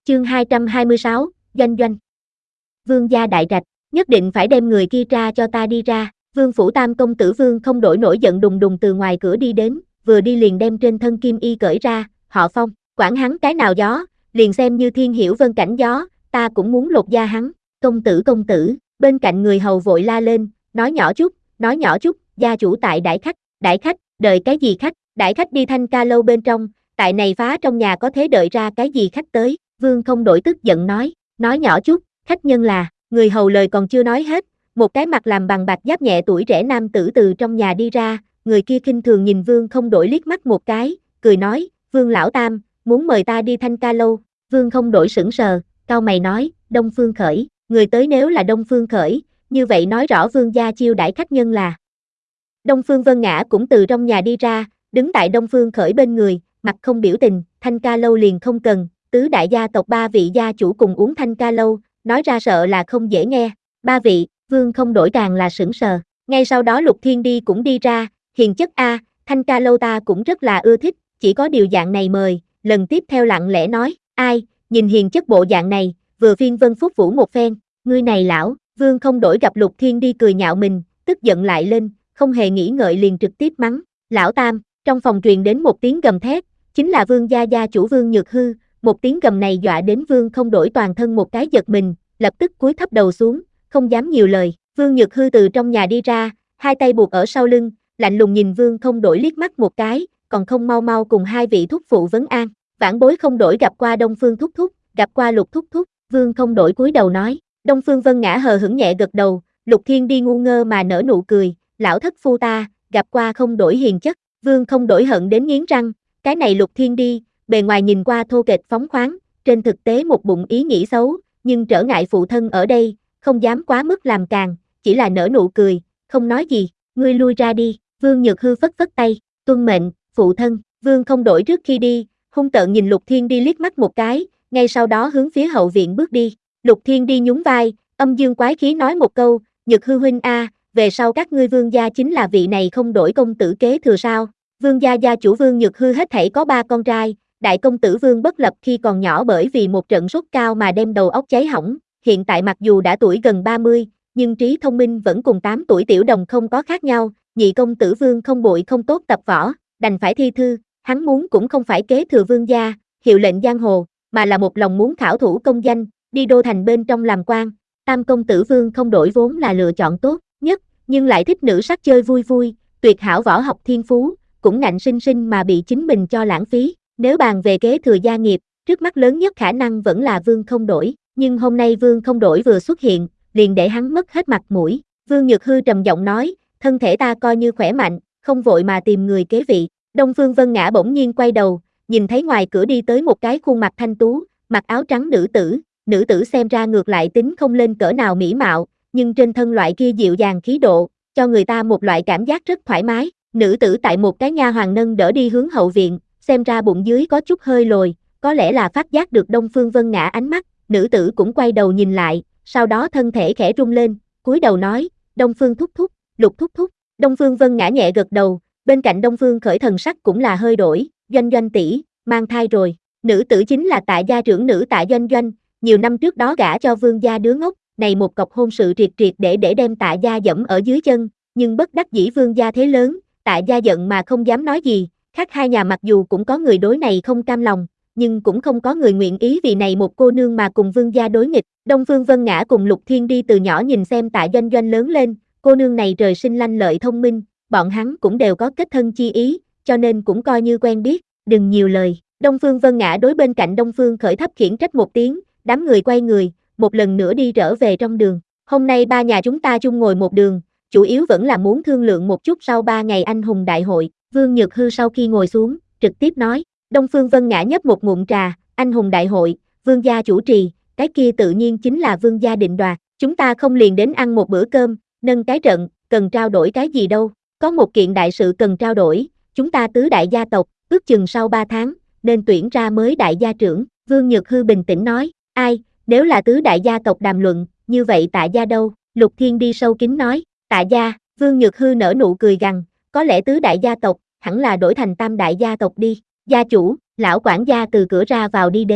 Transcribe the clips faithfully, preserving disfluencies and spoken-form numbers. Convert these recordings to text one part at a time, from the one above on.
Chương hai trăm hai mươi sáu, Doanh Doanh. Vương gia đại trạch, nhất định phải đem người kia ra cho ta đi ra. Vương phủ tam công tử Vương không đổi nổi giận đùng đùng từ ngoài cửa đi đến, vừa đi liền đem trên thân kim y cởi ra, họ Phong, quản hắn cái nào gió, liền xem như thiên hiểu vân cảnh gió, ta cũng muốn lột da hắn. Công tử công tử, bên cạnh người hầu vội la lên, nói nhỏ chút, nói nhỏ chút, gia chủ tại đãi khách, đãi khách, đợi cái gì khách, đãi khách đi Thanh Ca lâu bên trong, tại này phá trong nhà có thế đợi ra cái gì khách tới. Vương không đổi tức giận nói, nói nhỏ chút, khách nhân là, người hầu lời còn chưa nói hết, một cái mặt làm bằng bạc giáp nhẹ tuổi trẻ nam tử từ trong nhà đi ra, người kia khinh thường nhìn Vương không đổi liếc mắt một cái, cười nói, Vương lão tam, muốn mời ta đi Thanh Ca lâu. Vương không đổi sững sờ, cau mày nói, Đông Phương Khởi, người tới nếu là Đông Phương Khởi, như vậy nói rõ Vương gia chiêu đãi khách nhân là. Đông Phương Vân Ngã cũng từ trong nhà đi ra, đứng tại Đông Phương Khởi bên người, mặt không biểu tình, Thanh Ca lâu liền không cần, tứ đại gia tộc ba vị gia chủ cùng uống Thanh Ca lâu, nói ra sợ là không dễ nghe. Ba vị, Vương không đổi càng là sững sờ. Ngay sau đó Lục Thiên Đi cũng đi ra, hiền chất a, Thanh Ca lâu ta cũng rất là ưa thích, chỉ có điều dạng này mời. Lần tiếp theo lặng lẽ nói, ai, nhìn hiền chất bộ dạng này, vừa phiên Vân Phúc Vũ một phen, ngươi này lão. Vương không đổi gặp Lục Thiên Đi cười nhạo mình, tức giận lại lên, không hề nghĩ ngợi liền trực tiếp mắng, lão tam. Trong phòng truyền đến một tiếng gầm thét, chính là Vương gia gia chủ Vương Nhược Hư. Một tiếng gầm này dọa đến Vương không đổi toàn thân một cái giật mình, lập tức cúi thấp đầu xuống, không dám nhiều lời. Vương Nhược Hư từ trong nhà đi ra, hai tay buộc ở sau lưng, lạnh lùng nhìn Vương không đổi liếc mắt một cái, còn không mau mau cùng hai vị thúc phụ vấn an. Vãn bối không đổi gặp qua Đông Phương thúc thúc, gặp qua Lục thúc thúc. Vương không đổi cúi đầu nói. Đông Phương Vân Ngã hờ hững nhẹ gật đầu, Lục Thiên Đi ngu ngơ mà nở nụ cười, lão thất phu ta, gặp qua không đổi hiền chất. Vương không đổi hận đến nghiến răng, cái này Lục Thiên Đi, bề ngoài nhìn qua thô kệch phóng khoáng, trên thực tế một bụng ý nghĩ xấu, nhưng trở ngại phụ thân ở đây, không dám quá mức làm càng, chỉ là nở nụ cười, không nói gì, ngươi lui ra đi. Vương Nhược Hư phất phất tay, tuân mệnh, phụ thân. Vương không đổi trước khi đi, hung tợn nhìn Lục Thiên Đi liếc mắt một cái, ngay sau đó hướng phía hậu viện bước đi. Lục Thiên Đi nhún vai, âm dương quái khí nói một câu, Nhược Hư huynh a, về sau các ngươi Vương gia chính là vị này không đổi công tử kế thừa sao? Vương gia gia chủ Vương Nhược Hư hết thảy có ba con trai, đại công tử Vương Bất Lập khi còn nhỏ bởi vì một trận sốt cao mà đem đầu óc cháy hỏng, hiện tại mặc dù đã tuổi gần ba mươi, nhưng trí thông minh vẫn cùng tám tuổi tiểu đồng không có khác nhau. Nhị công tử Vương Không Bội không tốt tập võ, đành phải thi thư, hắn muốn cũng không phải kế thừa Vương gia, hiệu lệnh giang hồ, mà là một lòng muốn khảo thủ công danh, đi đô thành bên trong làm quan. Tam công tử Vương Không Đổi vốn là lựa chọn tốt nhất, nhưng lại thích nữ sắc chơi vui vui, tuyệt hảo võ học thiên phú, cũng ngạnh sinh sinh mà bị chính mình cho lãng phí. Nếu bàn về kế thừa gia nghiệp, trước mắt lớn nhất khả năng vẫn là Vương Không Đổi, nhưng hôm nay Vương Không Đổi vừa xuất hiện, liền để hắn mất hết mặt mũi. Vương Nhược Hư trầm giọng nói, thân thể ta coi như khỏe mạnh, không vội mà tìm người kế vị. Đông Phương Vân Ngã bỗng nhiên quay đầu, nhìn thấy ngoài cửa đi tới một cái khuôn mặt thanh tú, mặc áo trắng nữ tử, nữ tử xem ra ngược lại tính không lên cỡ nào mỹ mạo, nhưng trên thân loại kia dịu dàng khí độ, cho người ta một loại cảm giác rất thoải mái. Nữ tử tại một cái nha hoàn nâng đỡ đi hướng hậu viện, xem ra bụng dưới có chút hơi lồi, có lẽ là phát giác được Đông Phương Vân Ngã ánh mắt, nữ tử cũng quay đầu nhìn lại, sau đó thân thể khẽ rung lên, cúi đầu nói, Đông Phương thúc thúc, Lục thúc thúc. Đông Phương Vân Ngã nhẹ gật đầu, bên cạnh Đông Phương Khởi thần sắc cũng là hơi đổi, Doanh Doanh tỷ, mang thai rồi. Nữ tử chính là Tạ gia trưởng nữ Tạ Doanh Doanh, nhiều năm trước đó gả cho Vương gia đứa ngốc, này một cọc hôn sự triệt triệt để để đem Tạ gia dẫm ở dưới chân, nhưng bất đắc dĩ Vương gia thế lớn, Tạ gia giận mà không dám nói gì, khác hai nhà mặc dù cũng có người đối này không cam lòng, nhưng cũng không có người nguyện ý vì này một cô nương mà cùng Vương gia đối nghịch. Đông Phương Vân Ngã cùng Lục Thiên Đi từ nhỏ nhìn xem Tạ Doanh Doanh lớn lên, cô nương này trời sinh lanh lợi thông minh, bọn hắn cũng đều có kết thân chi ý, cho nên cũng coi như quen biết, đừng nhiều lời. Đông Phương Vân Ngã đối bên cạnh Đông Phương Khởi thấp khiển trách một tiếng, đám người quay người, một lần nữa đi trở về trong đường. Hôm nay ba nhà chúng ta chung ngồi một đường, chủ yếu vẫn là muốn thương lượng một chút sau ba ngày anh hùng đại hội. Vương Nhược Hư sau khi ngồi xuống, trực tiếp nói, Đông Phương Vân Ngã nhấp một ngụm trà, anh hùng đại hội, Vương gia chủ trì, cái kia tự nhiên chính là Vương gia định đoạt, chúng ta không liền đến ăn một bữa cơm, nâng cái trận, cần trao đổi cái gì đâu, có một kiện đại sự cần trao đổi, chúng ta tứ đại gia tộc, ước chừng sau ba tháng, nên tuyển ra mới đại gia trưởng. Vương Nhược Hư bình tĩnh nói, ai, nếu là tứ đại gia tộc đàm luận, như vậy Tạ gia đâu? Lục Thiên Đi sâu kín nói, Tạ gia. Vương Nhược Hư nở nụ cười gằn, có lẽ tứ đại gia tộc, hẳn là đổi thành tam đại gia tộc đi. Gia chủ, lão quản gia từ cửa ra vào đi đến,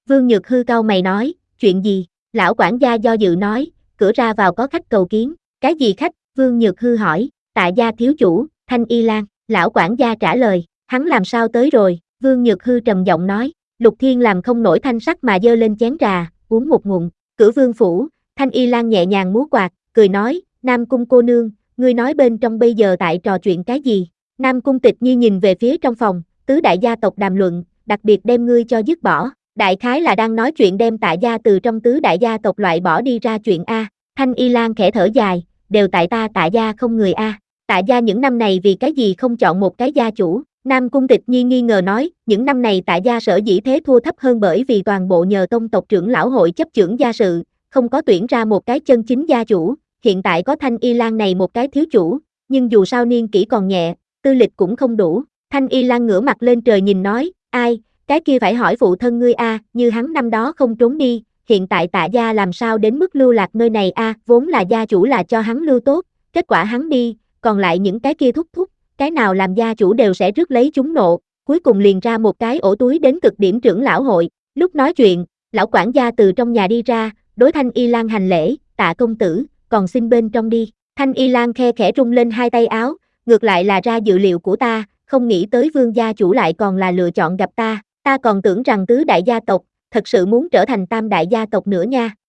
Vương Nhược Hư cau mày nói, chuyện gì? Lão quản gia do dự nói, cửa ra vào có khách cầu kiến. Cái gì khách? Vương Nhược Hư hỏi, Tạ gia thiếu chủ, Thanh Y Lan. Lão quản gia trả lời, hắn làm sao tới rồi? Vương Nhược Hư trầm giọng nói, Lục Thiên làm không nổi thanh sắc mà dơ lên chén trà, uống một ngụm. Cửa vương phủ, Thanh Y Lan nhẹ nhàng múa quạt, cười nói, Nam Cung cô nương, ngươi nói bên trong bây giờ tại trò chuyện cái gì? Nam Cung Tịch Nhi nhìn về phía trong phòng, tứ đại gia tộc đàm luận, đặc biệt đem ngươi cho dứt bỏ. Đại khái là đang nói chuyện đem Tạ gia từ trong tứ đại gia tộc loại bỏ đi ra chuyện A. Thanh Y Lan khẽ thở dài, đều tại ta Tạ gia không người A. Tạ gia những năm này vì cái gì không chọn một cái gia chủ? Nam Cung Tịch Nhi nghi ngờ nói, những năm này Tạ gia sở dĩ thế thua thấp hơn bởi vì toàn bộ nhờ tông tộc trưởng lão hội chấp chưởng gia sự, không có tuyển ra một cái chân chính gia chủ, hiện tại có Thanh Y Lan này một cái thiếu chủ, nhưng dù sao niên kỷ còn nhẹ, tư lịch cũng không đủ. Thanh Y Lan ngửa mặt lên trời nhìn nói, ai, cái kia phải hỏi phụ thân ngươi a, như hắn năm đó không trốn đi, hiện tại Tạ gia làm sao đến mức lưu lạc nơi này a, vốn là gia chủ là cho hắn lưu tốt, kết quả hắn đi, còn lại những cái kia thúc thúc, cái nào làm gia chủ đều sẽ rước lấy chúng nộ, cuối cùng liền ra một cái ổ túi đến cực điểm trưởng lão hội. Lúc nói chuyện, lão quản gia từ trong nhà đi ra, đối Thanh Y Lan hành lễ, Tạ công tử, còn xin bên trong đi. Thanh Y Lan khe khẽ rung lên hai tay áo, ngược lại là ra dự liệu của ta, không nghĩ tới vương gia chủ lại còn là lựa chọn gặp ta, ta còn tưởng rằng tứ đại gia tộc, thật sự muốn trở thành tam đại gia tộc nữa nha.